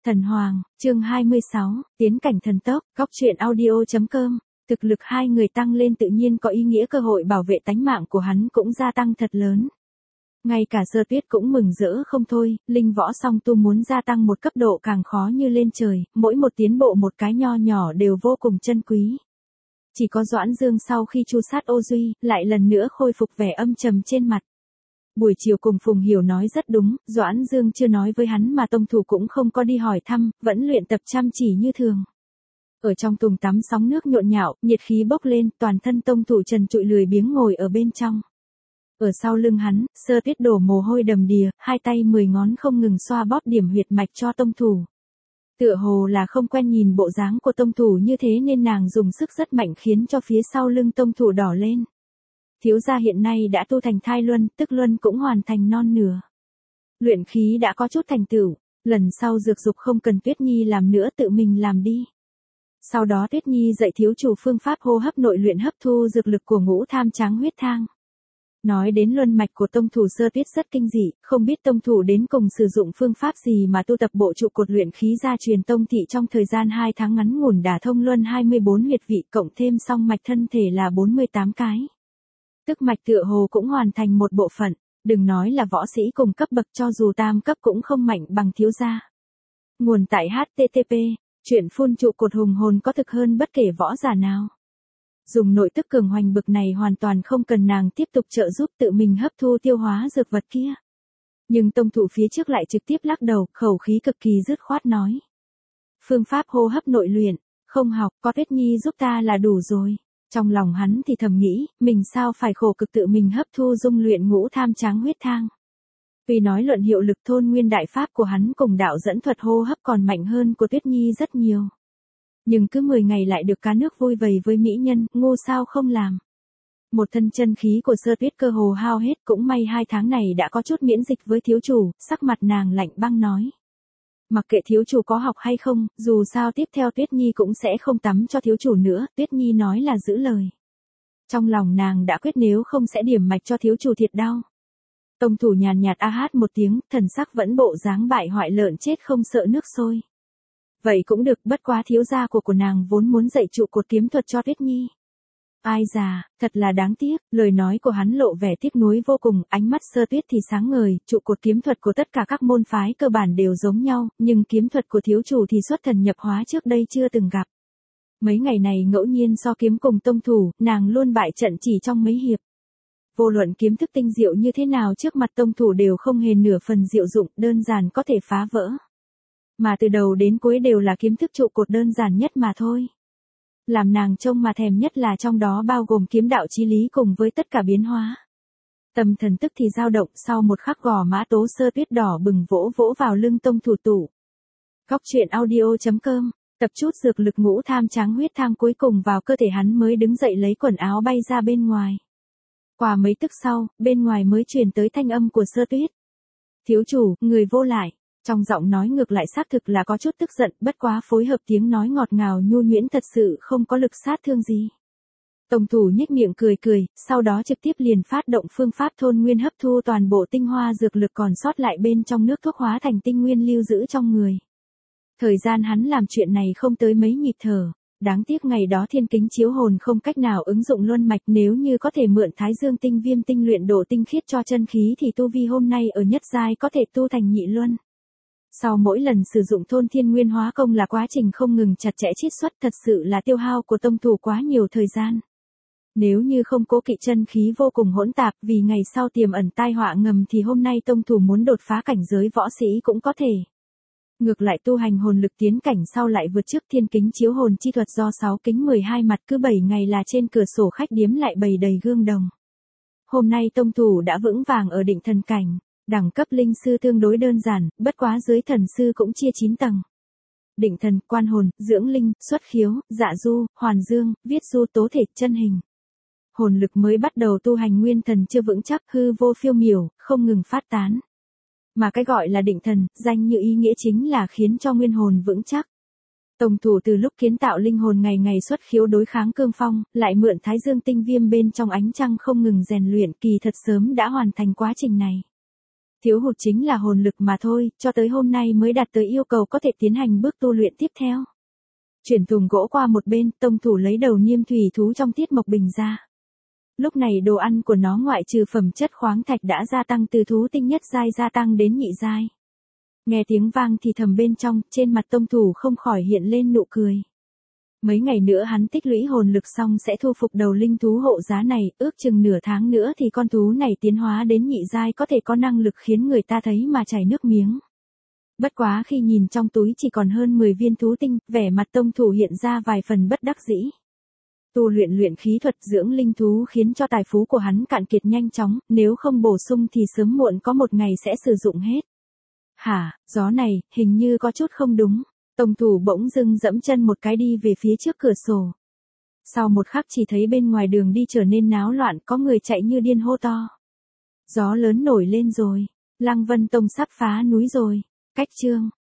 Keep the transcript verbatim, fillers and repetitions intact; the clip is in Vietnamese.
Thần Hoàng, chương hai mươi sáu, tiến cảnh thần tốc, góc truyện audio.com. Thực lực hai người tăng lên tự nhiên có ý nghĩa cơ hội bảo vệ tánh mạng của hắn cũng gia tăng thật lớn. Ngay cả Sơ Tuyết cũng mừng rỡ không thôi, linh võ song tu muốn gia tăng một cấp độ càng khó như lên trời, mỗi một tiến bộ một cái nho nhỏ đều vô cùng chân quý. Chỉ có Doãn Dương sau khi tru sát Ô Duy, lại lần nữa khôi phục vẻ âm trầm trên mặt. Buổi chiều cùng Phùng Hiểu nói rất đúng, Doãn Dương chưa nói với hắn mà tông thủ cũng không có đi hỏi thăm, vẫn luyện tập chăm chỉ như thường. Ở trong tùng tắm sóng nước nhộn nhạo, nhiệt khí bốc lên, toàn thân tông thủ trần trụi lười biếng ngồi ở bên trong. Ở sau lưng hắn, Sơ Tuyết đổ mồ hôi đầm đìa, hai tay mười ngón không ngừng xoa bóp điểm huyệt mạch cho tông thủ. Tựa hồ là không quen nhìn bộ dáng của tông thủ như thế nên nàng dùng sức rất mạnh khiến cho phía sau lưng tông thủ đỏ lên. Thiếu gia hiện nay đã tu thành thai luân, tức luân cũng hoàn thành non nửa. Luyện khí đã có chút thành tựu, lần sau dược dục không cần Tuyết Nhi làm nữa tự mình làm đi. Sau đó Tuyết Nhi dạy thiếu chủ phương pháp hô hấp nội luyện hấp thu dược lực của ngũ tham tráng huyết thang. Nói đến luân mạch của tông thủ Sơ Tuyết rất kinh dị, không biết tông thủ đến cùng sử dụng phương pháp gì mà tu tập bộ trụ cột luyện khí gia truyền tông thị trong thời gian hai tháng ngắn ngủn đả thông luân hai mươi bốn huyệt vị cộng thêm song mạch thân thể là bốn mươi tám cái. Tức mạch tựa hồ cũng hoàn thành một bộ phận, đừng nói là võ sĩ cùng cấp bậc cho dù tam cấp cũng không mạnh bằng thiếu gia. Nguồn tại H T T P, chuyện phun trụ cột hùng hồn có thực hơn bất kể võ giả nào. Dùng nội tức cường hoành bực này hoàn toàn không cần nàng tiếp tục trợ giúp tự mình hấp thu tiêu hóa dược vật kia. Nhưng tông thủ phía trước lại trực tiếp lắc đầu, khẩu khí cực kỳ dứt khoát nói. Phương pháp hô hấp nội luyện, không học, có Tuyết Nhi giúp ta là đủ rồi. Trong lòng hắn thì thầm nghĩ, mình sao phải khổ cực tự mình hấp thu dung luyện ngũ tham tráng huyết thang. Vì nói luận hiệu lực thôn nguyên đại pháp của hắn cùng đạo dẫn thuật hô hấp còn mạnh hơn của Tuyết Nhi rất nhiều. Nhưng cứ mười ngày lại được cá nước vui vầy với mỹ nhân, ngu sao không làm. Một thân chân khí của Sơ Tuyết cơ hồ hao hết, cũng may hai tháng này đã có chút miễn dịch với thiếu chủ, sắc mặt nàng lạnh băng nói. Mặc kệ thiếu chủ có học hay không, dù sao tiếp theo Tuyết Nhi cũng sẽ không tắm cho thiếu chủ nữa, Tuyết Nhi nói là giữ lời. Trong lòng nàng đã quyết nếu không sẽ điểm mạch cho thiếu chủ thiệt đau. Tông thủ nhàn nhạt a hát một tiếng, thần sắc vẫn bộ dáng bại hoại lợn chết không sợ nước sôi. Vậy cũng được, bất quá thiếu gia của của nàng vốn muốn dạy trụ cột kiếm thuật cho Tuyết Nhi. Ai già, thật là đáng tiếc, lời nói của hắn lộ vẻ tiếc nuối vô cùng, ánh mắt Sơ Tuyết thì sáng ngời, trụ cột kiếm thuật của tất cả các môn phái cơ bản đều giống nhau, nhưng kiếm thuật của thiếu chủ thì xuất thần nhập hóa trước đây chưa từng gặp. Mấy ngày này ngẫu nhiên so kiếm cùng tông thủ, nàng luôn bại trận chỉ trong mấy hiệp. Vô luận kiếm thức tinh diệu như thế nào trước mặt tông thủ đều không hề nửa phần diệu dụng, đơn giản có thể phá vỡ. Mà từ đầu đến cuối đều là kiếm thức trụ cột đơn giản nhất mà thôi. Làm nàng trông mà thèm nhất là trong đó bao gồm kiếm đạo chí lý cùng với tất cả biến hóa. Tâm thần tức thì dao động, sau một khắc gò má tố Sơ Tuyết đỏ bừng vỗ vỗ vào lưng tông thủ tủ. Góc truyện audio.com, tập chút dược lực ngũ tham tráng huyết thang cuối cùng vào cơ thể hắn mới đứng dậy lấy quần áo bay ra bên ngoài. Qua mấy tức sau, bên ngoài mới truyền tới thanh âm của Sơ Tuyết. Thiếu chủ, người vô lại. Trong giọng nói ngược lại xác thực là có chút tức giận, bất quá phối hợp tiếng nói ngọt ngào nhu nhuyễn thật sự không có lực sát thương gì. Tông thủ nhếch miệng cười cười, sau đó trực tiếp liền phát động phương pháp thôn nguyên hấp thu toàn bộ tinh hoa dược lực còn sót lại bên trong nước thuốc hóa thành tinh nguyên lưu giữ trong người. Thời gian hắn làm chuyện này không tới mấy nhịp thở, đáng tiếc ngày đó thiên kính chiếu hồn không cách nào ứng dụng luân mạch, nếu như có thể mượn thái dương tinh viêm tinh luyện độ tinh khiết cho chân khí thì tu vi hôm nay ở nhất giai có thể tu thành nhị luân. Sau mỗi lần sử dụng thôn thiên nguyên hóa công là quá trình không ngừng chặt chẽ chiết xuất, thật sự là tiêu hao của tông thủ quá nhiều thời gian. Nếu như không cố kỵ chân khí vô cùng hỗn tạp vì ngày sau tiềm ẩn tai họa ngầm thì hôm nay tông thủ muốn đột phá cảnh giới võ sĩ cũng có thể. Ngược lại tu hành hồn lực tiến cảnh sau lại vượt trước thiên kính chiếu hồn chi thuật do sáu kính mười hai mặt, cứ bảy ngày là trên cửa sổ khách điếm lại bày đầy gương đồng. Hôm nay tông thủ đã vững vàng ở định thần cảnh. Đẳng cấp linh sư tương đối đơn giản, bất quá dưới thần sư cũng chia chín tầng. Định thần, quan hồn, dưỡng linh, xuất khiếu, dạ du, hoàn dương, viết du tố thể, chân hình. Hồn lực mới bắt đầu tu hành nguyên thần chưa vững chắc, hư vô phiêu miểu, không ngừng phát tán. Mà cái gọi là định thần, danh như ý nghĩa chính là khiến cho nguyên hồn vững chắc. Tông thủ từ lúc kiến tạo linh hồn ngày ngày xuất khiếu đối kháng cương phong, lại mượn thái dương tinh viêm bên trong ánh trăng không ngừng rèn luyện, kỳ thật sớm đã hoàn thành quá trình này. Thiếu hụt chính là hồn lực mà thôi, cho tới hôm nay mới đạt tới yêu cầu có thể tiến hành bước tu luyện tiếp theo. Chuyển thùng gỗ qua một bên, tông thủ lấy đầu niêm thủy thú trong tiết mộc bình ra. Lúc này đồ ăn của nó ngoại trừ phẩm chất khoáng thạch đã gia tăng từ thú tinh nhất giai gia tăng đến nhị giai. Nghe tiếng vang thì thầm bên trong, trên mặt tông thủ không khỏi hiện lên nụ cười. Mấy ngày nữa hắn tích lũy hồn lực xong sẽ thu phục đầu linh thú hộ giá này, ước chừng nửa tháng nữa thì con thú này tiến hóa đến nhị giai có thể có năng lực khiến người ta thấy mà chảy nước miếng. Bất quá khi nhìn trong túi chỉ còn hơn mười viên thú tinh, vẻ mặt tông thủ hiện ra vài phần bất đắc dĩ. Tu luyện luyện khí thuật dưỡng linh thú khiến cho tài phú của hắn cạn kiệt nhanh chóng, nếu không bổ sung thì sớm muộn có một ngày sẽ sử dụng hết. Hả, gió này, hình như có chút không đúng. Tông thủ bỗng dưng dẫm chân một cái đi về phía trước cửa sổ. Sau một khắc chỉ thấy bên ngoài đường đi trở nên náo loạn, có người chạy như điên hô to. Gió lớn nổi lên rồi, Lăng Vân Tông sắp phá núi rồi. Cách chương